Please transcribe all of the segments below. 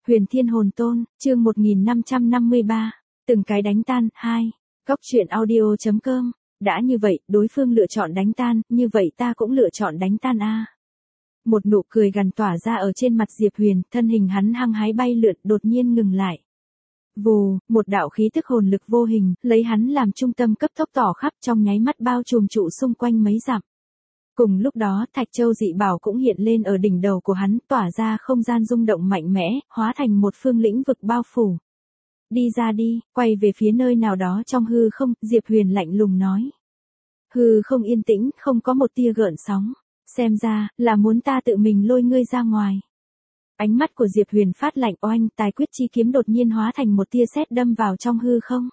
Huyền Thiên Hồn Tôn, chương 1553, từng cái đánh tan, 2. Góc truyện audio.com, đã như vậy, đối phương lựa chọn đánh tan, như vậy ta cũng lựa chọn đánh tan a. Một nụ cười gằn tỏa ra ở trên mặt Diệp Huyền, thân hình hắn hăng hái bay lượn, đột nhiên ngừng lại. Vù, một đạo khí tức hồn lực vô hình, lấy hắn làm trung tâm cấp tốc tỏ khắp trong nháy mắt bao trùm trụ xung quanh mấy dặm. Cùng lúc đó, Thạch Châu dị bảo cũng hiện lên ở đỉnh đầu của hắn, tỏa ra không gian rung động mạnh mẽ, hóa thành một phương lĩnh vực bao phủ. Đi ra đi, quay về phía nơi nào đó trong hư không, Diệp Huyền lạnh lùng nói. Hư không yên tĩnh, không có một tia gợn sóng. Xem ra, là muốn ta tự mình lôi ngươi ra ngoài. Ánh mắt của Diệp Huyền phát lạnh oanh, tài quyết chi kiếm đột nhiên hóa thành một tia sét đâm vào trong hư không.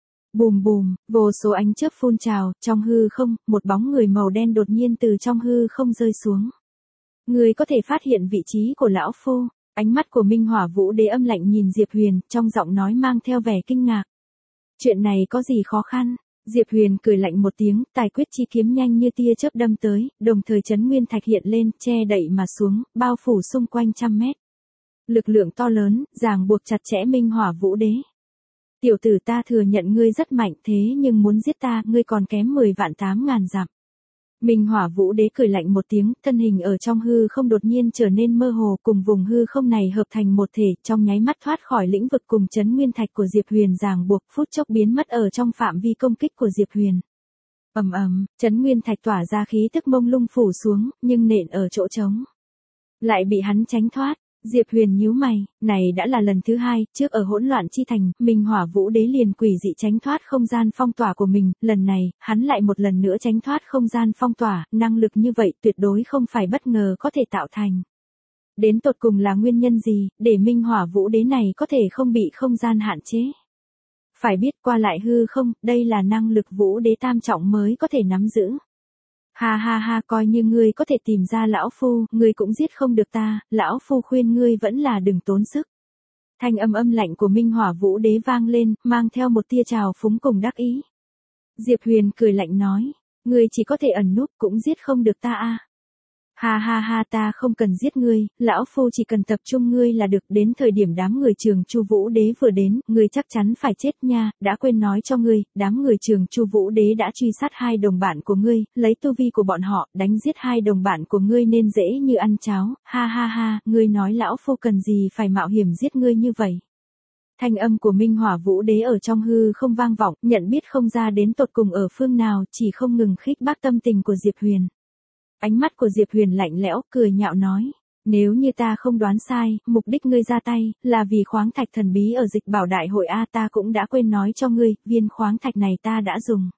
Bùm bùm, vô số ánh chớp phun trào, trong hư không, một bóng người màu đen đột nhiên từ trong hư không rơi xuống. Người có thể phát hiện vị trí của lão phu. Ánh mắt của Minh Hỏa Vũ Đế âm lạnh nhìn Diệp Huyền, trong giọng nói mang theo vẻ kinh ngạc. Chuyện này có gì khó khăn? Diệp Huyền cười lạnh một tiếng, tài quyết chi kiếm nhanh như tia chớp đâm tới, đồng thời chấn nguyên thạch hiện lên, che đậy mà xuống, bao phủ xung quanh trăm mét. Lực lượng to lớn, ràng buộc chặt chẽ Minh Hỏa Vũ Đế. Tiểu tử, ta thừa nhận ngươi rất mạnh, thế nhưng muốn giết ta, ngươi còn kém 10.800.000 dặm. Minh Hỏa Vũ Đế cười lạnh một tiếng, thân hình ở trong hư không đột nhiên trở nên mơ hồ, cùng vùng hư không này hợp thành một thể, trong nháy mắt thoát khỏi lĩnh vực cùng chấn nguyên thạch của Diệp Huyền ràng buộc, phút chốc biến mất ở trong phạm vi công kích của Diệp Huyền. Ầm ầm, chấn nguyên thạch tỏa ra khí tức mông lung phủ xuống, nhưng nện ở chỗ trống, lại bị hắn tránh thoát. Diệp Huyền nhíu mày, này đã là lần thứ hai, trước ở hỗn loạn chi thành, Minh Hỏa Vũ Đế liền quỷ dị tránh thoát không gian phong tỏa của mình, lần này, hắn lại một lần nữa tránh thoát không gian phong tỏa, năng lực như vậy tuyệt đối không phải bất ngờ có thể tạo thành. Đến tột cùng là nguyên nhân gì, để Minh Hỏa Vũ Đế này có thể không bị không gian hạn chế? Phải biết qua lại hư không, đây là năng lực Vũ Đế tam trọng mới có thể nắm giữ. Ha ha ha, coi như ngươi có thể tìm ra lão phu, ngươi cũng giết không được ta, lão phu khuyên ngươi vẫn là đừng tốn sức. Thanh âm âm lạnh của Minh Hỏa Vũ Đế vang lên, mang theo một tia trào phúng cùng đắc ý. Diệp Huyền cười lạnh nói, ngươi chỉ có thể ẩn núp, cũng giết không được ta a. Ha ha ha, ta không cần giết ngươi, lão phu chỉ cần tập trung ngươi là được, đến thời điểm đám người Trường Chu Vũ Đế vừa đến, ngươi chắc chắn phải chết nha, đã quên nói cho ngươi, đám người Trường Chu Vũ Đế đã truy sát hai đồng bạn của ngươi, lấy tu vi của bọn họ, đánh giết hai đồng bạn của ngươi nên dễ như ăn cháo, ha ha ha, ngươi nói lão phu cần gì phải mạo hiểm giết ngươi như vậy. Thanh âm của Minh Hỏa Vũ Đế ở trong hư không vang vọng, nhận biết không ra đến tột cùng ở phương nào, chỉ không ngừng khích bác tâm tình của Diệp Huyền. Ánh mắt của Diệp Huyền lạnh lẽo, cười nhạo nói, nếu như ta không đoán sai, mục đích ngươi ra tay, là vì khoáng thạch thần bí ở Dịch Bảo Đại hội a, ta cũng đã quên nói cho ngươi, viên khoáng thạch này ta đã dùng.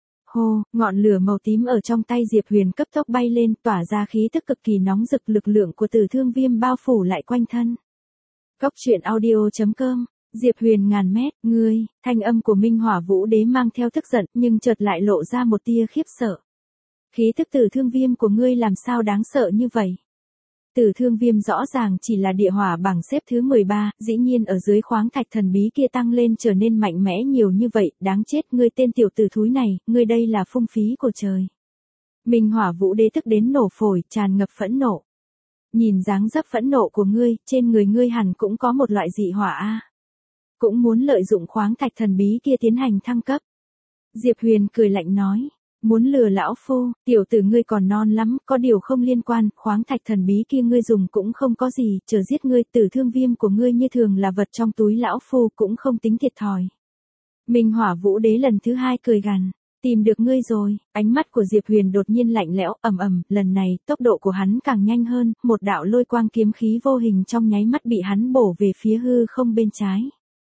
Hô, ngọn lửa màu tím ở trong tay Diệp Huyền cấp tốc bay lên, tỏa ra khí tức cực kỳ nóng rực, lực lượng của Tử Thương Viêm bao phủ lại quanh thân. Góc truyện audio.com, Diệp Huyền ngàn mét, ngươi, thanh âm của Minh Hỏa Vũ Đế mang theo tức giận, nhưng chợt lại lộ ra một tia khiếp sợ. Khí tức Tử Thương Viêm của ngươi làm sao đáng sợ như vậy? Tử Thương Viêm rõ ràng chỉ là địa hỏa bảng xếp thứ 13, dĩ nhiên ở dưới khoáng thạch thần bí kia tăng lên trở nên mạnh mẽ nhiều như vậy, đáng chết, ngươi tên tiểu tử thúi này, ngươi đây là phung phí của trời. Minh Hỏa Vũ Đế tức đến nổ phổi, tràn ngập phẫn nộ. Nhìn dáng dấp phẫn nộ của ngươi, trên người ngươi hẳn cũng có một loại dị hỏa a. Cũng muốn lợi dụng khoáng thạch thần bí kia tiến hành thăng cấp. Diệp Huyền cười lạnh nói. Muốn lừa lão phu, tiểu tử ngươi còn non lắm, có điều không liên quan, khoáng thạch thần bí kia ngươi dùng cũng không có gì, chờ giết ngươi, Tử Thương Viêm của ngươi như thường là vật trong túi lão phu cũng không tính thiệt thòi. Minh Hỏa Vũ Đế lần thứ hai cười gằn, tìm được ngươi rồi, ánh mắt của Diệp Huyền đột nhiên lạnh lẽo, ầm ầm, lần này, tốc độ của hắn càng nhanh hơn, một đạo lôi quang kiếm khí vô hình trong nháy mắt bị hắn bổ về phía hư không bên trái.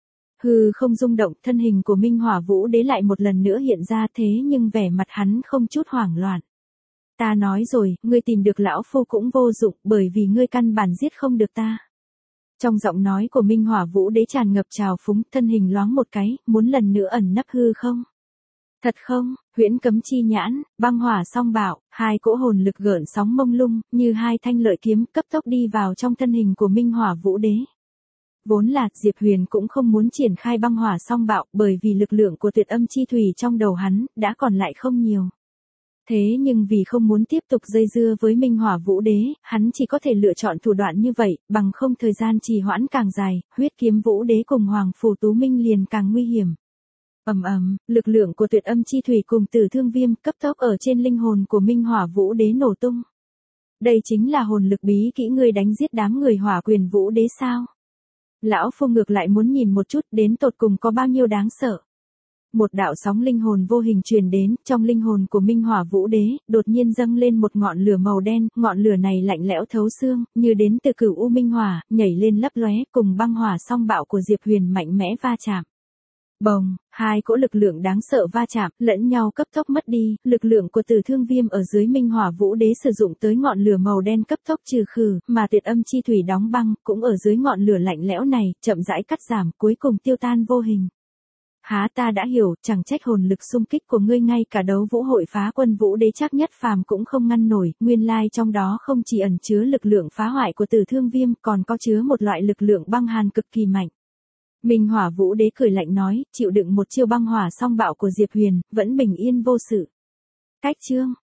Hư không rung động, thân hình của Minh Hỏa Vũ Đế lại một lần nữa hiện ra, thế nhưng vẻ mặt hắn không chút hoảng loạn. Ta nói rồi, ngươi tìm được lão phu cũng vô dụng, bởi vì ngươi căn bản giết không được ta. Trong giọng nói của Minh Hỏa Vũ Đế tràn ngập trào phúng, thân hình loáng một cái, muốn lần nữa ẩn nấp hư không. Thật không, huyễn cấm chi nhãn, băng hỏa song bạo, hai cỗ hồn lực gợn sóng mông lung, như hai thanh lợi kiếm cấp tốc đi vào trong thân hình của Minh Hỏa Vũ Đế. Vốn là, Diệp Huyền cũng không muốn triển khai băng hỏa song bạo, bởi vì lực lượng của tuyệt âm chi thủy trong đầu hắn, đã còn lại không nhiều. Thế nhưng vì không muốn tiếp tục dây dưa với Minh Hỏa Vũ Đế, hắn chỉ có thể lựa chọn thủ đoạn như vậy, bằng không thời gian trì hoãn càng dài, huyết kiếm Vũ Đế cùng Hoàng Phủ Tú Minh liền càng nguy hiểm. Lực lượng của Tuyệt Âm Chi Thủy cùng Tử Thương Viêm cấp tốc ở trên linh hồn của Minh Hỏa Vũ Đế nổ tung. Đây chính là hồn lực bí kỹ ngươi đánh giết đám người Hỏa Quyền Vũ Đế sao? Lão Phu ngược lại muốn nhìn một chút đến tột cùng có bao nhiêu đáng sợ. Một đạo sóng linh hồn vô hình truyền đến, trong linh hồn của Minh Hỏa Vũ Đế, đột nhiên dâng lên một ngọn lửa màu đen, ngọn lửa này lạnh lẽo thấu xương, như đến từ Cửu U Minh Hỏa, nhảy lên lấp lóe, cùng băng hỏa song bạo của Diệp Huyền mạnh mẽ va chạm. Bồng, hai cỗ lực lượng đáng sợ va chạm, lẫn nhau cấp tốc mất đi, lực lượng của Tử Thương Viêm ở dưới Minh Hỏa Vũ Đế sử dụng tới ngọn lửa màu đen cấp tốc trừ khử, mà Tuyệt Âm Chi Thủy đóng băng, cũng ở dưới ngọn lửa lạnh lẽo này, chậm rãi cắt giảm, cuối cùng tiêu tan vô hình. Há ta đã hiểu, chẳng trách hồn lực xung kích của ngươi ngay cả đấu vũ hội phá quân Vũ Đế chắc nhất phàm cũng không ngăn nổi, nguyên lai trong đó không chỉ ẩn chứa lực lượng phá hoại của Tử Thương Viêm, còn có chứa một loại lực lượng băng hàn cực kỳ mạnh. Minh Hỏa Vũ Đế cười lạnh nói, chịu đựng một chiêu băng hỏa song bạo của Diệp Huyền, vẫn bình yên vô sự. Cách chương